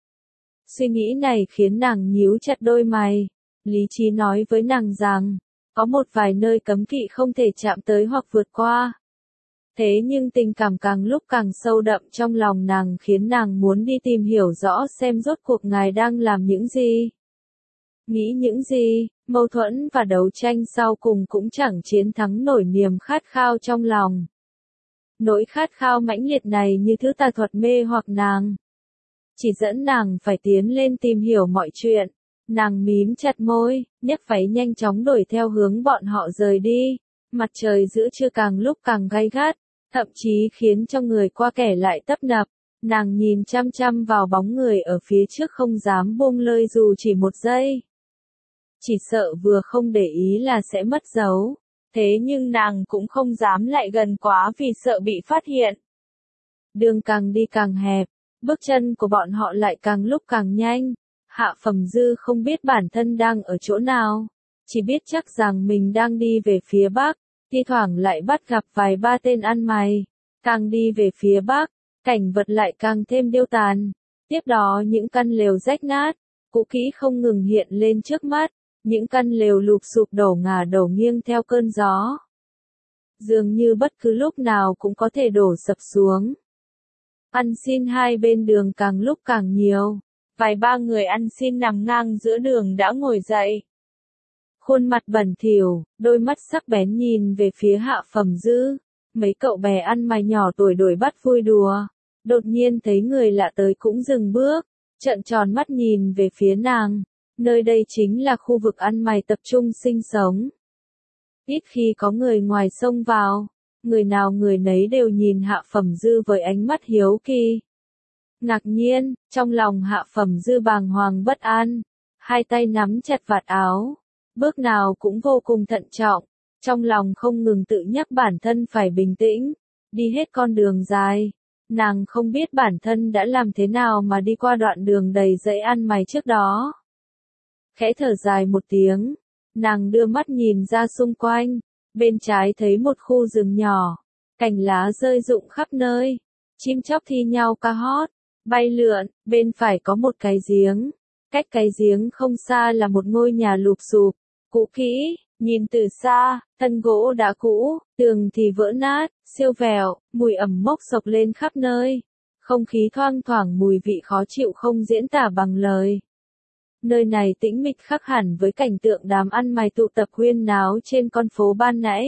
Suy nghĩ này khiến nàng nhíu chặt đôi mày. Lý trí nói với nàng rằng, có một vài nơi cấm kỵ không thể chạm tới hoặc vượt qua. Thế nhưng tình cảm càng lúc càng sâu đậm trong lòng nàng khiến nàng muốn đi tìm hiểu rõ xem rốt cuộc ngài đang làm những gì. Nghĩ những gì, mâu thuẫn và đấu tranh sau cùng cũng chẳng chiến thắng nổi niềm khát khao trong lòng. Nỗi khát khao mãnh liệt này như thứ tà thuật mê hoặc nàng. Chỉ dẫn nàng phải tiến lên tìm hiểu mọi chuyện. Nàng mím chặt môi, nhấc váy nhanh chóng đuổi theo hướng bọn họ rời đi. Mặt trời giữa trưa càng lúc càng gay gắt, thậm chí khiến cho người qua kẻ lại tấp nập. Nàng nhìn chăm chăm vào bóng người ở phía trước không dám buông lơi dù chỉ một giây. Chỉ sợ vừa không để ý là sẽ mất dấu. Thế nhưng nàng cũng không dám lại gần quá vì sợ bị phát hiện. Đường càng đi càng hẹp, bước chân của bọn họ lại càng lúc càng nhanh. Hạ Phẩm Dư không biết bản thân đang ở chỗ nào, chỉ biết chắc rằng mình đang đi về phía bắc, thi thoảng lại bắt gặp vài ba tên ăn mày. Càng đi về phía bắc, cảnh vật lại càng thêm điêu tàn. Tiếp đó những căn lều rách nát, cũ kỹ không ngừng hiện lên trước mắt, những căn lều lụp sụp đổ ngả đổ nghiêng theo cơn gió. Dường như bất cứ lúc nào cũng có thể đổ sập xuống. Ăn xin hai bên đường càng lúc càng nhiều. Vài ba người ăn xin nằm ngang giữa đường đã ngồi dậy. Khuôn mặt bẩn thỉu, đôi mắt sắc bén nhìn về phía Hạ Phẩm Dư. Mấy cậu bé ăn mày nhỏ tuổi đuổi bắt vui đùa. Đột nhiên thấy người lạ tới cũng dừng bước, trợn tròn mắt nhìn về phía nàng. Nơi đây chính là khu vực ăn mày tập trung sinh sống. Ít khi có người ngoài xông vào, người nào người nấy đều nhìn Hạ Phẩm Dư với ánh mắt hiếu kỳ. Ngạc nhiên, trong lòng Hạ Phẩm Dư bàng hoàng bất an, hai tay nắm chặt vạt áo, bước nào cũng vô cùng thận trọng, trong lòng không ngừng tự nhắc bản thân phải bình tĩnh, đi hết con đường dài. Nàng không biết bản thân đã làm thế nào mà đi qua đoạn đường đầy dãy ăn mày trước đó. Khẽ thở dài một tiếng, nàng đưa mắt nhìn ra xung quanh, bên trái thấy một khu rừng nhỏ, cành lá rơi rụng khắp nơi, chim chóc thi nhau ca hót, bay lượn, bên phải có một cái giếng, cách cái giếng không xa là một ngôi nhà lụp xụp, cũ kỹ, nhìn từ xa, thân gỗ đã cũ, tường thì vỡ nát, siêu vẹo, mùi ẩm mốc sộc lên khắp nơi, không khí thoang thoảng mùi vị khó chịu không diễn tả bằng lời. Nơi này tĩnh mịch khác hẳn với cảnh tượng đám ăn mày tụ tập huyên náo trên con phố ban nãy.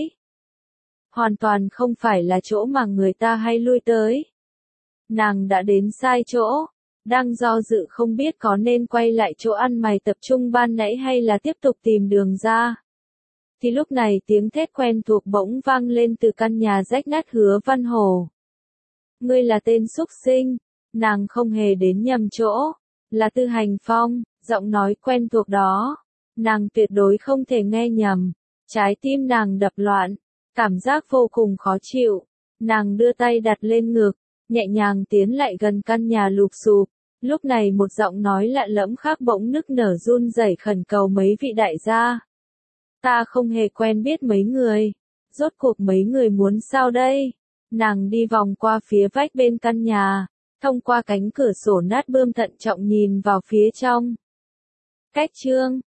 Hoàn toàn không phải là chỗ mà người ta hay lui tới. Nàng đã đến sai chỗ, đang do dự không biết có nên quay lại chỗ ăn mày tập trung ban nãy hay là tiếp tục tìm đường ra. Thì lúc này tiếng thét quen thuộc bỗng vang lên từ căn nhà rách nát Hứa Văn Hổ. Ngươi là tên xúc sinh, nàng không hề đến nhầm chỗ, là Tư Hành Phong, giọng nói quen thuộc đó, nàng tuyệt đối không thể nghe nhầm, trái tim nàng đập loạn, cảm giác vô cùng khó chịu, nàng đưa tay đặt lên ngực, nhẹ nhàng tiến lại gần căn nhà lụp xụp, lúc này một giọng nói lạ lẫm khác bỗng nức nở run rẩy khẩn cầu mấy vị đại gia. Ta không hề quen biết mấy người, rốt cuộc mấy người muốn sao đây? Nàng đi vòng qua phía vách bên căn nhà, thông qua cánh cửa sổ nát bươm thận trọng nhìn vào phía trong. Cách chương